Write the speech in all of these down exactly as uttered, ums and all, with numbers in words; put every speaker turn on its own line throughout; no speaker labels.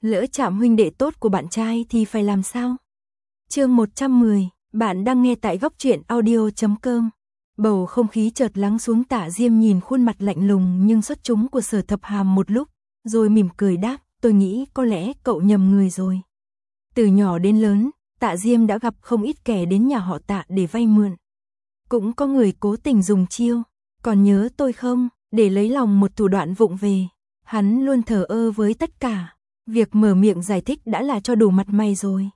lỡ chạm huynh đệ tốt của bạn trai thì phải làm sao? Chương một trăm mười, bạn đang nghe tại góc truyện audio chấm com. Bầu không khí chợt lắng xuống. Tạ Diêm nhìn khuôn mặt lạnh lùng nhưng xuất chúng của Sở Thập Hàm một lúc, rồi mỉm cười đáp, tôi nghĩ có lẽ cậu nhầm người rồi. Từ nhỏ đến lớn, Tạ Diêm đã gặp không ít kẻ đến nhà họ Tạ để vay mượn. Cũng có người cố tình dùng chiêu, còn nhớ tôi không, để lấy lòng một thủ đoạn vụng về. Hắn luôn thờ ơ với tất cả, việc mở miệng giải thích đã là cho đủ mặt mày rồi.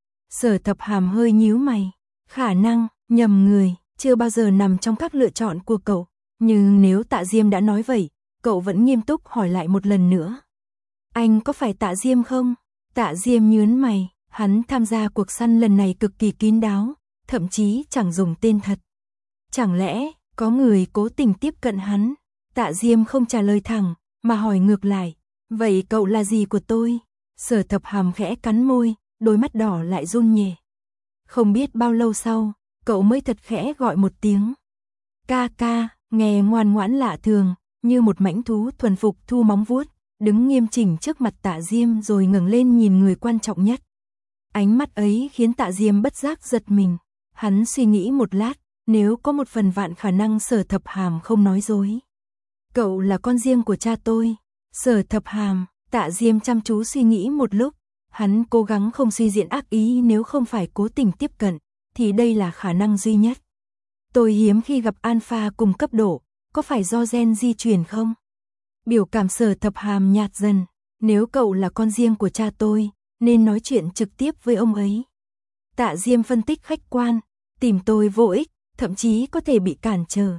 Sở Thập Hàm hơi nhíu mày, khả năng nhầm người chưa bao giờ nằm trong các lựa chọn của cậu, nhưng nếu Tạ Diêm đã nói vậy, cậu vẫn nghiêm túc hỏi lại một lần nữa. Anh có phải Tạ Diêm không? Tạ Diêm nhướng mày, hắn tham gia cuộc săn lần này cực kỳ kín đáo, thậm chí chẳng dùng tên thật. Chẳng lẽ có người cố tình tiếp cận hắn? Tạ Diêm không trả lời thẳng, mà hỏi ngược lại, vậy cậu là gì của tôi? Sở Thập Hàm khẽ cắn môi, đôi mắt đỏ lại run nhẹ. Không biết bao lâu sau, cậu mới thật khẽ gọi một tiếng. Ca ca, nghe ngoan ngoãn lạ thường, như một mãnh thú thuần phục thu móng vuốt, đứng nghiêm chỉnh trước mặt Tạ Diêm rồi ngẩng lên nhìn người quan trọng nhất. Ánh mắt ấy khiến Tạ Diêm bất giác giật mình. Hắn suy nghĩ một lát, nếu có một phần vạn khả năng Sở Thập Hàm không nói dối. Cậu là con riêng của cha tôi. Sở Thập Hàm, Tạ Diêm chăm chú suy nghĩ một lúc, hắn cố gắng không suy diễn ác ý, nếu không phải cố tình tiếp cận, thì đây là khả năng duy nhất. Tôi hiếm khi gặp alpha cùng cấp độ, có phải do gen di truyền không? Biểu cảm Sở Thập Hàm nhạt dần, nếu cậu là con riêng của cha tôi, nên nói chuyện trực tiếp với ông ấy. Tạ Diêm phân tích khách quan, tìm tôi vô ích, thậm chí có thể bị cản trở.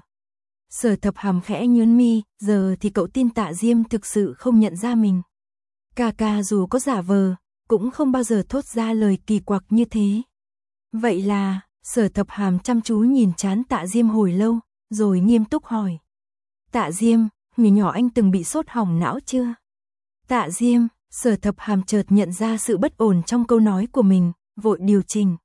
Sở Thập Hàm khẽ nhướng mi, giờ thì cậu tin Tạ Diêm thực sự không nhận ra mình. Ca ca dù có giả vờ, cũng không bao giờ thốt ra lời kỳ quặc như thế. Vậy là, Sở Thập Hàm chăm chú nhìn trán Tạ Diêm hồi lâu, rồi nghiêm túc hỏi. Tạ Diêm, ngày nhỏ anh từng bị sốt hỏng não chưa? Tạ Diêm, Sở Thập Hàm chợt nhận ra sự bất ổn trong câu nói của mình, vội điều chỉnh.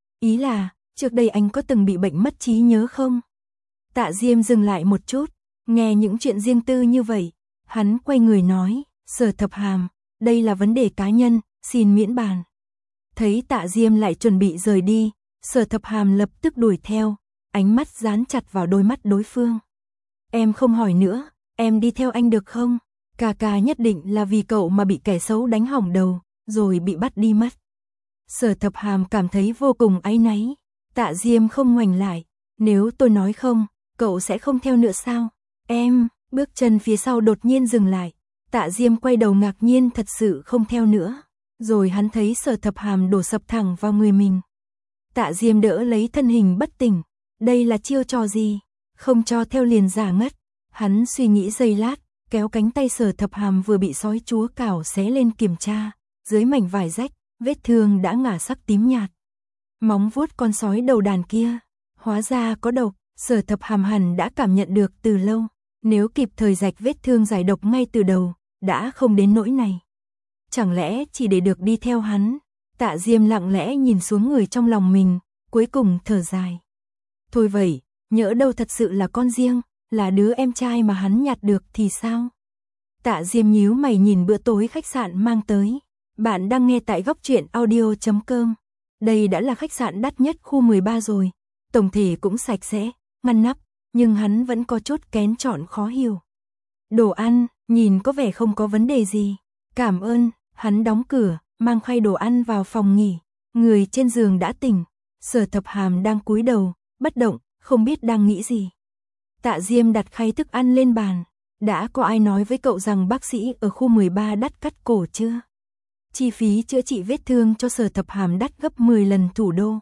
Ý là, trước đây anh có từng bị bệnh mất trí nhớ không? Tạ Diêm dừng lại một chút, nghe những chuyện riêng tư như vậy, hắn quay người nói, Sở Thập Hàm, đây là vấn đề cá nhân, xin miễn bàn. Thấy Tạ Diêm lại chuẩn bị rời đi, Sở Thập Hàm lập tức đuổi theo, ánh mắt dán chặt vào đôi mắt đối phương. Em không hỏi nữa, em đi theo anh được không? Ca ca nhất định là vì cậu mà bị kẻ xấu đánh hỏng đầu, rồi bị bắt đi mất. Sở Thập Hàm cảm thấy vô cùng áy náy. Tạ Diêm không ngoảnh lại, nếu tôi nói không, cậu sẽ không theo nữa sao? Em, bước chân phía sau đột nhiên dừng lại. Tạ Diêm quay đầu ngạc nhiên, thật sự không theo nữa. Rồi hắn thấy Sở Thập Hàm đổ sập thẳng vào người mình. Tạ Diêm đỡ lấy thân hình bất tỉnh. Đây là chiêu trò gì? Không cho theo liền giả ngất. Hắn suy nghĩ giây lát, kéo cánh tay Sở Thập Hàm vừa bị sói chúa cào xé lên kiểm tra. Dưới mảnh vải rách, vết thương đã ngả sắc tím nhạt. Móng vuốt con sói đầu đàn kia, hóa ra có độc. Sở Thập Hàm hẳn đã cảm nhận được từ lâu. Nếu kịp thời rạch vết thương giải độc ngay từ đầu, đã không đến nỗi này. Chẳng lẽ chỉ để được đi theo hắn? Tạ Diêm lặng lẽ nhìn xuống người trong lòng mình, cuối cùng thở dài. Thôi vậy, nhỡ đâu thật sự là con riêng, là đứa em trai mà hắn nhặt được thì sao? Tạ Diêm nhíu mày nhìn bữa tối khách sạn mang tới. Bạn đang nghe tại góc truyện audio chấm com. Đây đã là khách sạn đắt nhất khu mười ba rồi. Tổng thể cũng sạch sẽ, ngăn nắp, nhưng hắn vẫn có chút kén chọn khó hiểu. Đồ ăn, nhìn có vẻ không có vấn đề gì. Cảm ơn, hắn đóng cửa, mang khay đồ ăn vào phòng nghỉ. Người trên giường đã tỉnh. Sở Thập Hàm đang cúi đầu, bất động, không biết đang nghĩ gì. Tạ Diêm đặt khay thức ăn lên bàn. Đã có ai nói với cậu rằng bác sĩ ở khu mười ba đắt cắt cổ chưa? Chi phí chữa trị vết thương cho Sở Thập Hàm đắt gấp mười lần thủ đô.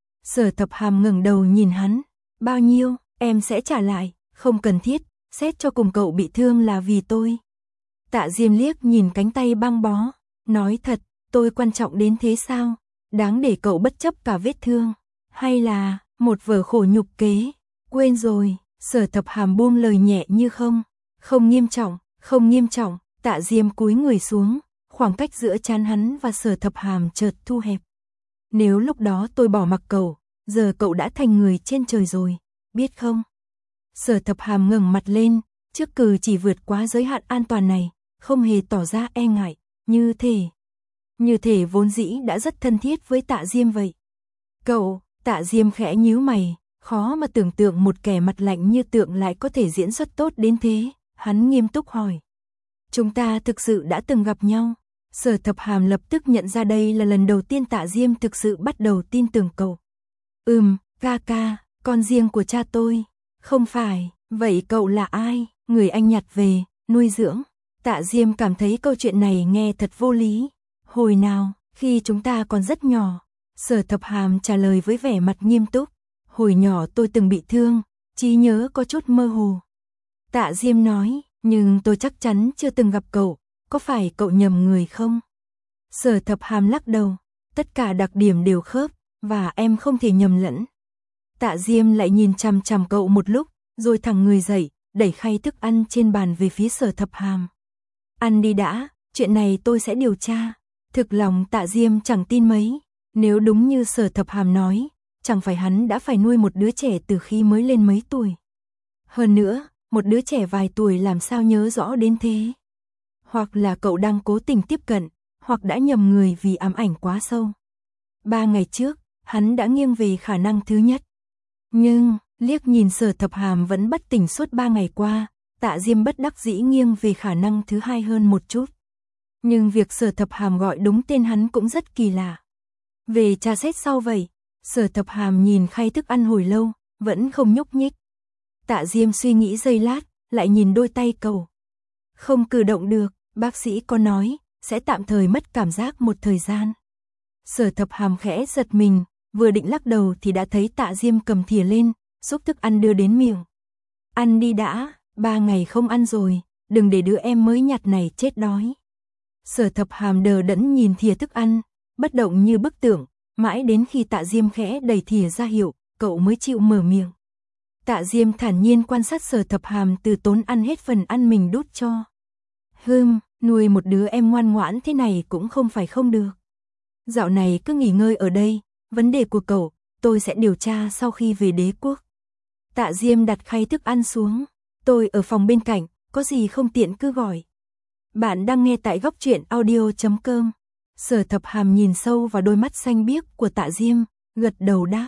Sở Thập Hàm ngẩng đầu nhìn hắn. Bao nhiêu, em sẽ trả lại, không cần thiết, xét cho cùng cậu bị thương là vì tôi. Tạ Diêm liếc nhìn cánh tay băng bó, nói thật, tôi quan trọng đến thế sao? Đáng để cậu bất chấp cả vết thương, hay là một vở khổ nhục kế? Quên rồi, Sở Thập Hàm buông lời nhẹ như không. Không nghiêm trọng, không nghiêm trọng. Tạ Diêm cúi người xuống, khoảng cách giữa trán hắn và Sở Thập Hàm chợt thu hẹp. Nếu lúc đó tôi bỏ mặc cậu, giờ cậu đã thành người trên trời rồi, biết không? Sở Thập Hàm ngẩng mặt lên, trước cử chỉ vượt quá giới hạn an toàn này, không hề tỏ ra e ngại, như thể như thể vốn dĩ đã rất thân thiết với Tạ Diêm vậy. Cậu, Tạ Diêm khẽ nhíu mày, khó mà tưởng tượng một kẻ mặt lạnh như Tượng lại có thể diễn xuất tốt đến thế, hắn nghiêm túc hỏi. Chúng ta thực sự đã từng gặp nhau. Sở Thập Hàm lập tức nhận ra đây là lần đầu tiên Tạ Diêm thực sự bắt đầu tin tưởng cậu. Ừm, ca ca, con riêng của cha tôi. Không phải, vậy cậu là ai? Người anh nhặt về, nuôi dưỡng. Tạ Diêm cảm thấy câu chuyện này nghe thật vô lý. Hồi nào, khi chúng ta còn rất nhỏ. Sở Thập Hàm trả lời với vẻ mặt nghiêm túc. Hồi nhỏ tôi từng bị thương, trí nhớ có chút mơ hồ. Tạ Diêm nói, nhưng tôi chắc chắn chưa từng gặp cậu, có phải cậu nhầm người không? Sở Thập Hàm lắc đầu, tất cả đặc điểm đều khớp, và em không thể nhầm lẫn. Tạ Diêm lại nhìn chằm chằm cậu một lúc, rồi thẳng người dậy, đẩy khay thức ăn trên bàn về phía Sở Thập Hàm. Ăn đi đã, chuyện này tôi sẽ điều tra. Thực lòng Tạ Diêm chẳng tin mấy, nếu đúng như Sở Thập Hàm nói, chẳng phải hắn đã phải nuôi một đứa trẻ từ khi mới lên mấy tuổi. Hơn nữa, một đứa trẻ vài tuổi làm sao nhớ rõ đến thế. Hoặc là cậu đang cố tình tiếp cận, hoặc đã nhầm người vì ám ảnh quá sâu. Ba ngày trước, hắn đã nghiêng về khả năng thứ nhất. Nhưng, liếc nhìn Sở Thập Hàm vẫn bất tỉnh suốt ba ngày qua, Tạ Diêm bất đắc dĩ nghiêng về khả năng thứ hai hơn một chút. Nhưng việc Sở Thập Hàm gọi đúng tên hắn cũng rất kỳ lạ. Về tra xét sau vậy, Sở Thập Hàm nhìn khay thức ăn hồi lâu, vẫn không nhúc nhích. Tạ Diêm suy nghĩ giây lát, lại nhìn đôi tay cậu. Không cử động được, bác sĩ có nói, sẽ tạm thời mất cảm giác một thời gian. Sở Thập Hàm khẽ giật mình, vừa định lắc đầu thì đã thấy Tạ Diêm cầm thìa lên, xúc thức ăn đưa đến miệng. Ăn đi đã, ba ngày không ăn rồi, đừng để đứa em mới nhặt này chết đói. Sở Thập Hàm đờ đẫn nhìn thìa thức ăn, bất động như bức tượng, mãi đến khi Tạ Diêm khẽ đẩy thìa ra hiệu, cậu mới chịu mở miệng. Tạ Diêm thản nhiên quan sát Sở Thập Hàm từ tốn ăn hết phần ăn mình đút cho. Hừm, nuôi một đứa em ngoan ngoãn thế này cũng không phải không được. Dạo này cứ nghỉ ngơi ở đây, vấn đề của cậu, tôi sẽ điều tra sau khi về Đế Quốc. Tạ Diêm đặt khay thức ăn xuống, tôi ở phòng bên cạnh, có gì không tiện cứ gọi. Bạn đang nghe tại góc truyện audio chấm com. Sở Thập Hàm nhìn sâu vào đôi mắt xanh biếc của Tạ Diêm, gật đầu đáp.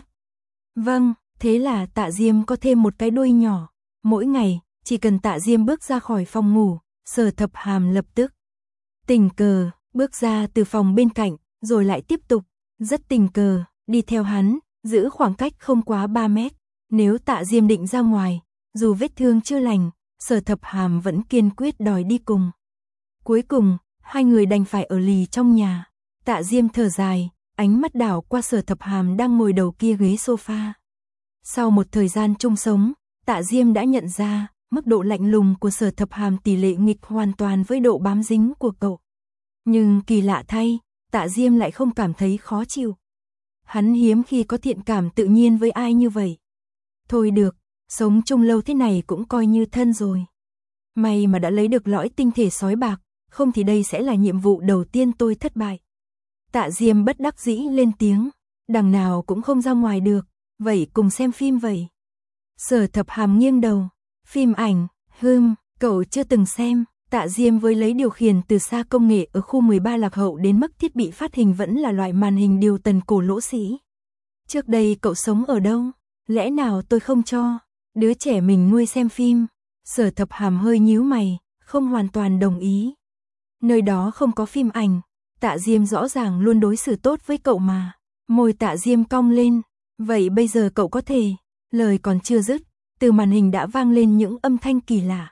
Vâng, thế là Tạ Diêm có thêm một cái đuôi nhỏ. Mỗi ngày, chỉ cần Tạ Diêm bước ra khỏi phòng ngủ, Sở Thập Hàm lập tức tình cờ, bước ra từ phòng bên cạnh, rồi lại tiếp tục, rất tình cờ, đi theo hắn, giữ khoảng cách không quá ba mét. Nếu Tạ Diêm định ra ngoài, dù vết thương chưa lành, Sở Thập Hàm vẫn kiên quyết đòi đi cùng. Cuối cùng, hai người đành phải ở lì trong nhà. Tạ Diêm thở dài, ánh mắt đảo qua Sở Thập Hàm đang ngồi đầu kia ghế sofa. Sau một thời gian chung sống, Tạ Diêm đã nhận ra, mức độ lạnh lùng của Sở Thập Hàm tỷ lệ nghịch hoàn toàn với độ bám dính của cậu. Nhưng kỳ lạ thay, Tạ Diêm lại không cảm thấy khó chịu. Hắn hiếm khi có thiện cảm tự nhiên với ai như vậy. Thôi được, sống chung lâu thế này cũng coi như thân rồi. May mà đã lấy được lõi tinh thể sói bạc, không thì đây sẽ là nhiệm vụ đầu tiên tôi thất bại. Tạ Diêm bất đắc dĩ lên tiếng, đằng nào cũng không ra ngoài được, vậy cùng xem phim vậy. Sở Thập Hàm nghiêng đầu, phim ảnh, hừm, cậu chưa từng xem. Tạ Diêm với lấy điều khiển từ xa công nghệ ở khu mười ba lạc hậu đến mức thiết bị phát hình vẫn là loại màn hình điều tần cổ lỗ sĩ. Trước đây cậu sống ở đâu? Lẽ nào tôi không cho đứa trẻ mình nuôi xem phim? Sở Thập Hàm hơi nhíu mày, không hoàn toàn đồng ý. Nơi đó không có phim ảnh. Tạ Diêm rõ ràng luôn đối xử tốt với cậu mà. Môi Tạ Diêm cong lên. Vậy bây giờ cậu có thể. Lời còn chưa dứt, từ màn hình đã vang lên những âm thanh kỳ lạ.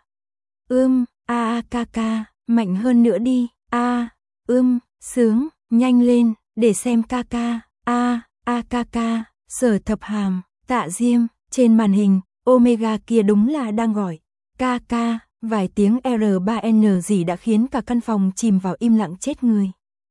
Ưm, a a ca ca, mạnh hơn nữa đi. A, ưm, sướng, nhanh lên, để xem ca ca. A, a ca ca, Sở Thập Hàm, Tạ Diêm, trên màn hình, Omega kia đúng là đang gọi. Ca ca, vài tiếng R ba N gì đã khiến cả căn phòng chìm vào im lặng chết người.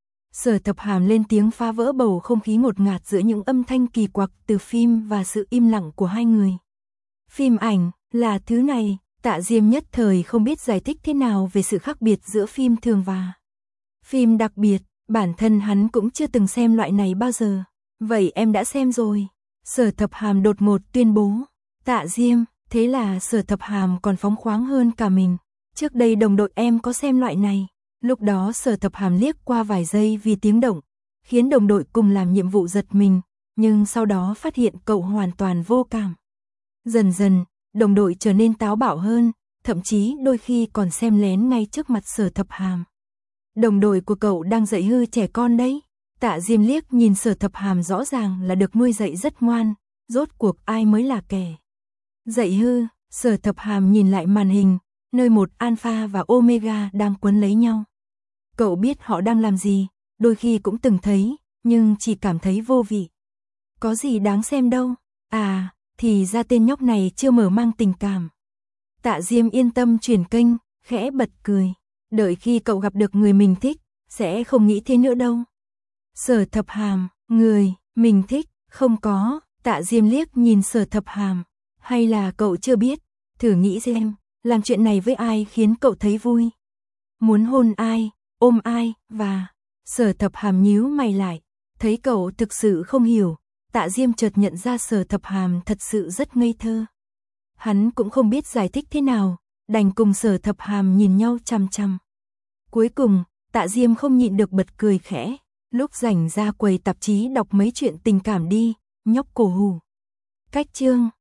Sở Thập Hàm lên tiếng phá vỡ bầu không khí ngột ngạt giữa những âm thanh kỳ quặc từ phim và sự im lặng của hai người. Phim ảnh, là thứ này. Tạ Diêm nhất thời không biết giải thích thế nào về sự khác biệt giữa phim thường và phim đặc biệt, bản thân hắn cũng chưa từng xem loại này bao giờ. Vậy em đã xem rồi. Sở Thập Hàm đột ngột tuyên bố. Tạ Diêm, thế là Sở Thập Hàm còn phóng khoáng hơn cả mình. Trước đây đồng đội em có xem loại này. Lúc đó Sở Thập Hàm liếc qua vài giây vì tiếng động, khiến đồng đội cùng làm nhiệm vụ giật mình, nhưng sau đó phát hiện cậu hoàn toàn vô cảm. Dần dần, đồng đội trở nên táo bạo hơn, thậm chí đôi khi còn xem lén ngay trước mặt Sở Thập Hàm. Đồng đội của cậu đang dạy hư trẻ con đấy. Tạ Diêm liếc nhìn Sở Thập Hàm rõ ràng là được nuôi dạy rất ngoan, rốt cuộc ai mới là kẻ dạy hư. Sở Thập Hàm nhìn lại màn hình, nơi một Alpha và Omega đang quấn lấy nhau. Cậu biết họ đang làm gì, đôi khi cũng từng thấy, nhưng chỉ cảm thấy vô vị. Có gì đáng xem đâu. À, thì ra tên nhóc này chưa mở mang tình cảm. Tạ Diêm yên tâm chuyển kênh, khẽ bật cười. Đợi khi cậu gặp được người mình thích, sẽ không nghĩ thế nữa đâu. Sở Thập Hàm, người mình thích, không có. Tạ Diêm liếc nhìn Sở Thập Hàm. Hay là cậu chưa biết, thử nghĩ xem, làm chuyện này với ai khiến cậu thấy vui? Muốn hôn ai, ôm ai, và... Sở Thập Hàm nhíu mày lại, thấy cậu thực sự không hiểu. Tạ Diêm chợt nhận ra Sở Thập Hàm thật sự rất ngây thơ. Hắn cũng không biết giải thích thế nào, đành cùng Sở Thập Hàm nhìn nhau chằm chằm. Cuối cùng, Tạ Diêm không nhịn được bật cười khẽ, lúc rảnh ra quầy tạp chí đọc mấy chuyện tình cảm đi, nhóc cổ hủ. Cách chương